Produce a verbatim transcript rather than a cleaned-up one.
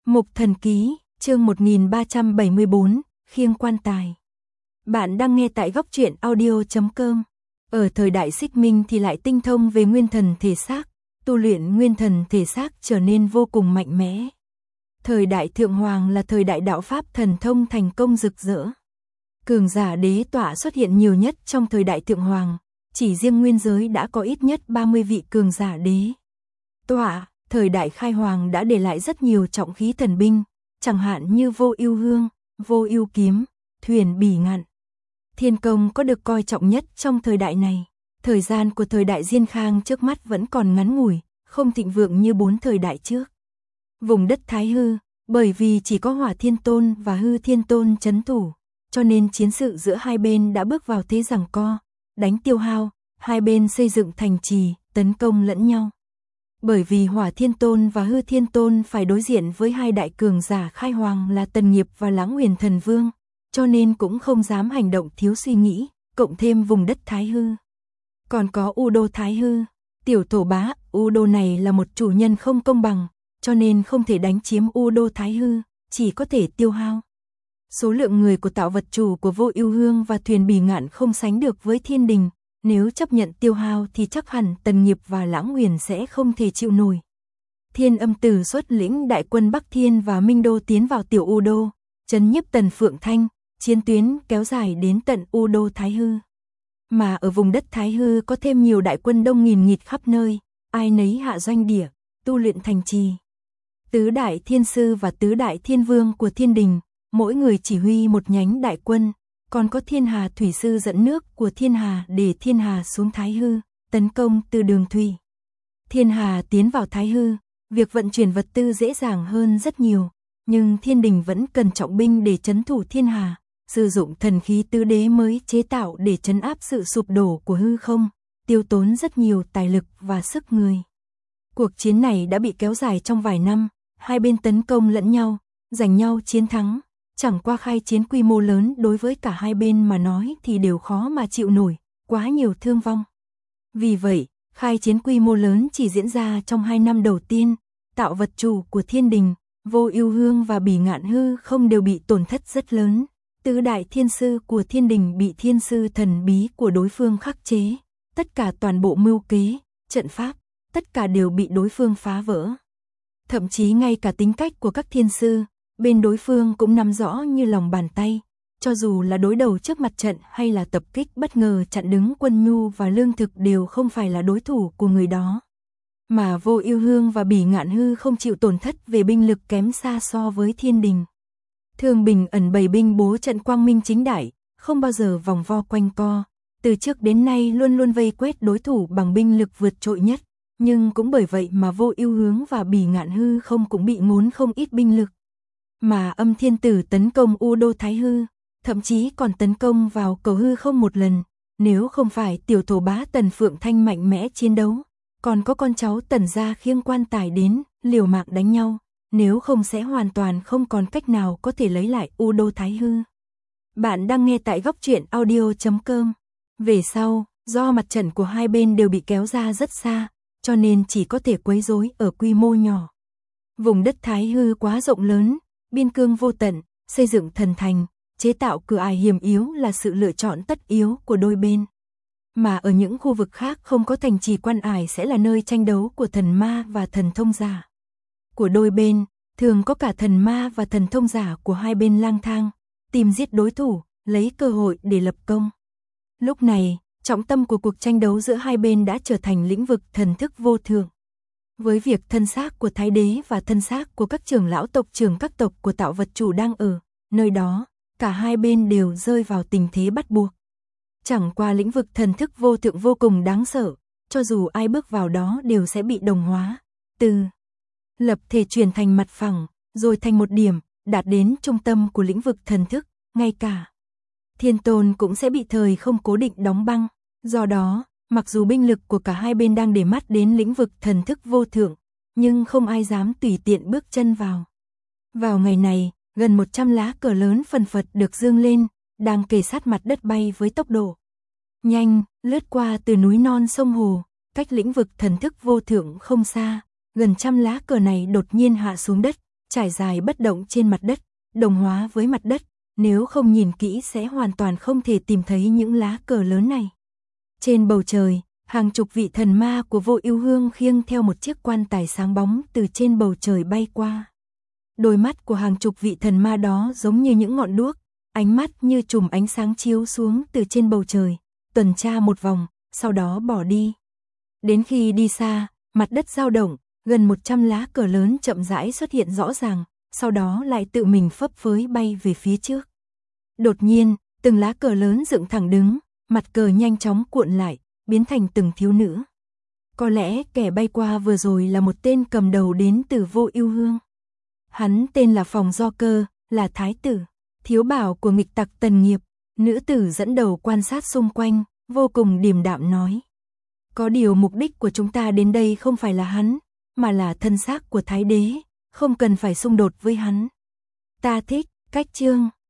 Mục Thần Ký, chương một nghìn ba trăm bảy mươi bốn, khiêng quan tài. Bạn đang nghe tại góc truyện audio chấm com. Ở thời đại Xích Minh thì lại tinh thông về nguyên thần thể xác, tu luyện nguyên thần thể xác trở nên vô cùng mạnh mẽ. Thời đại Thượng Hoàng là thời đại đạo pháp thần thông thành công rực rỡ. Cường giả đế tọa xuất hiện nhiều nhất trong thời đại Thượng Hoàng, chỉ riêng nguyên giới đã có ít nhất ba mươi vị cường giả đế tọa. Thời đại Khai Hoàng đã để lại rất nhiều trọng khí thần binh, chẳng hạn như Vô Ưu Hương, Vô Ưu Kiếm, Thuyền Bỉ Ngạn. Thiên công có được coi trọng nhất trong thời đại này. Thời gian của thời đại Diên Khang trước mắt vẫn còn ngắn ngủi, không thịnh vượng như bốn thời đại trước. Vùng đất Thái Hư, bởi vì chỉ có Hỏa Thiên Tôn và Hư Thiên Tôn trấn thủ, cho nên chiến sự giữa hai bên đã bước vào thế giằng co, đánh tiêu hao, hai bên xây dựng thành trì, tấn công lẫn nhau. Bởi vì Hỏa Thiên Tôn và Hư Thiên Tôn phải đối diện với hai đại cường giả Khai Hoàng là Tần Nghiệp và Lãng Huyền Thần Vương, cho nên cũng không dám hành động thiếu suy nghĩ, cộng thêm vùng đất Thái Hư. Còn có U Đô Thái Hư, tiểu thổ bá, U Đô này là một chủ nhân không công bằng, cho nên không thể đánh chiếm U Đô Thái Hư, chỉ có thể tiêu hao. Số lượng người của tạo vật chủ của Vô Ưu Hương và Thuyền Bỉ Ngạn không sánh được với Thiên Đình. Nếu chấp nhận tiêu hao thì chắc hẳn Tần Nghiệp và Lãng Huyền sẽ không thể chịu nổi. Thiên Âm Tử xuất lĩnh đại quân Bắc Thiên và Minh Đô tiến vào tiểu U Đô, trấn nhiếp Tần Phượng Thanh, chiến tuyến kéo dài đến tận U Đô Thái Hư. Mà ở vùng đất Thái Hư có thêm nhiều đại quân đông nghìn nghịt khắp nơi, ai nấy hạ doanh địa, tu luyện thành trì. Tứ đại thiên sư và tứ đại thiên vương của Thiên Đình, mỗi người chỉ huy một nhánh đại quân. Còn có Thiên Hà Thủy Sư dẫn nước của Thiên Hà để Thiên Hà xuống Thái Hư, tấn công từ đường thủy. Thiên Hà tiến vào Thái Hư, việc vận chuyển vật tư dễ dàng hơn rất nhiều, nhưng Thiên Đình vẫn cần trọng binh để trấn thủ Thiên Hà, sử dụng thần khí tứ đế mới chế tạo để trấn áp sự sụp đổ của hư không, tiêu tốn rất nhiều tài lực và sức người. Cuộc chiến này đã bị kéo dài trong vài năm, hai bên tấn công lẫn nhau, giành nhau chiến thắng. Chẳng qua khai chiến quy mô lớn đối với cả hai bên mà nói thì đều khó mà chịu nổi, quá nhiều thương vong. Vì vậy, khai chiến quy mô lớn chỉ diễn ra trong hai năm đầu tiên, tạo vật chủ của Thiên Đình, Vô Ưu Hương và Bỉ Ngạn hư không đều bị tổn thất rất lớn. Tứ đại thiên sư của Thiên Đình bị thiên sư thần bí của đối phương khắc chế, tất cả toàn bộ mưu kế, trận pháp, tất cả đều bị đối phương phá vỡ. Thậm chí ngay cả tính cách của các thiên sư, bên đối phương cũng nắm rõ như lòng bàn tay, cho dù là đối đầu trước mặt trận hay là tập kích bất ngờ chặn đứng quân nhu và lương thực đều không phải là đối thủ của người đó. Mà Vô Ưu Hương và Bỉ Ngạn hư không chịu tổn thất về binh lực kém xa so với Thiên Đình. Thường Bình ẩn bày binh bố trận quang minh chính đại, không bao giờ vòng vo quanh co, từ trước đến nay luôn luôn vây quét đối thủ bằng binh lực vượt trội nhất, nhưng cũng bởi vậy mà Vô Ưu Hương và Bỉ Ngạn hư không cũng bị ngốn không ít binh lực. Mà Âm Thiên Tử tấn công U Đô Thái Hư, thậm chí còn tấn công vào cầu hư không một lần, nếu không phải tiểu thổ bá Tần Phượng Thanh mạnh mẽ chiến đấu, còn có con cháu Tần gia khiêng quan tài đến, liều mạng đánh nhau, nếu không sẽ hoàn toàn không còn cách nào có thể lấy lại U Đô Thái Hư. Bạn đang nghe tại góc truyện audio chấm com. Về sau, do mặt trận của hai bên đều bị kéo ra rất xa, cho nên chỉ có thể quấy rối ở quy mô nhỏ. Vùng đất Thái Hư quá rộng lớn, biên cương vô tận, xây dựng thần thành, chế tạo cửa ải hiểm yếu là sự lựa chọn tất yếu của đôi bên. Mà ở những khu vực khác không có thành trì quan ải sẽ là nơi tranh đấu của thần ma và thần thông giả. Của đôi bên, thường có cả thần ma và thần thông giả của hai bên lang thang, tìm giết đối thủ, lấy cơ hội để lập công. Lúc này, trọng tâm của cuộc tranh đấu giữa hai bên đã trở thành lĩnh vực thần thức vô thượng. Với việc thân xác của Thái Đế và thân xác của các trưởng lão tộc trưởng các tộc của tạo vật chủ đang ở nơi đó, cả hai bên đều rơi vào tình thế bắt buộc. Chẳng qua lĩnh vực thần thức vô thượng vô cùng đáng sợ, cho dù ai bước vào đó đều sẽ bị đồng hóa, từ lập thể chuyển thành mặt phẳng, rồi thành một điểm, đạt đến trung tâm của lĩnh vực thần thức, ngay cả Thiên Tôn cũng sẽ bị thời không cố định đóng băng. Do đó, mặc dù binh lực của cả hai bên đang để mắt đến lĩnh vực thần thức vô thượng, nhưng không ai dám tùy tiện bước chân vào. Vào ngày này, gần một trăm lá cờ lớn phần phật được dương lên, đang kề sát mặt đất bay với tốc độ nhanh, lướt qua từ núi non sông hồ, cách lĩnh vực thần thức vô thượng không xa, gần trăm lá cờ này đột nhiên hạ xuống đất, trải dài bất động trên mặt đất, đồng hóa với mặt đất, nếu không nhìn kỹ sẽ hoàn toàn không thể tìm thấy những lá cờ lớn này. Trên bầu trời, hàng chục vị thần ma của Vô Ưu Hương khiêng theo một chiếc quan tài sáng bóng từ trên bầu trời bay qua. Đôi mắt của hàng chục vị thần ma đó giống như những ngọn đuốc, ánh mắt như chùm ánh sáng chiếu xuống từ trên bầu trời, tuần tra một vòng, sau đó bỏ đi. Đến khi đi xa, mặt đất dao động, gần một trăm lá cờ lớn chậm rãi xuất hiện rõ ràng, sau đó lại tự mình phấp phới bay về phía trước. Đột nhiên, từng lá cờ lớn dựng thẳng đứng, mặt cờ nhanh chóng cuộn lại, biến thành từng thiếu nữ. Có lẽ kẻ bay qua vừa rồi là một tên cầm đầu đến từ Vô Ưu Hương. Hắn tên là Phòng Do Cơ, là thái tử, thiếu bảo của nghịch tặc Tần Nghiệp. Nữ tử dẫn đầu quan sát xung quanh, vô cùng điềm đạm nói. Có điều mục đích của chúng ta đến đây không phải là hắn, mà là thân xác của Thái Đế, không cần phải xung đột với hắn. Ta thích cách chương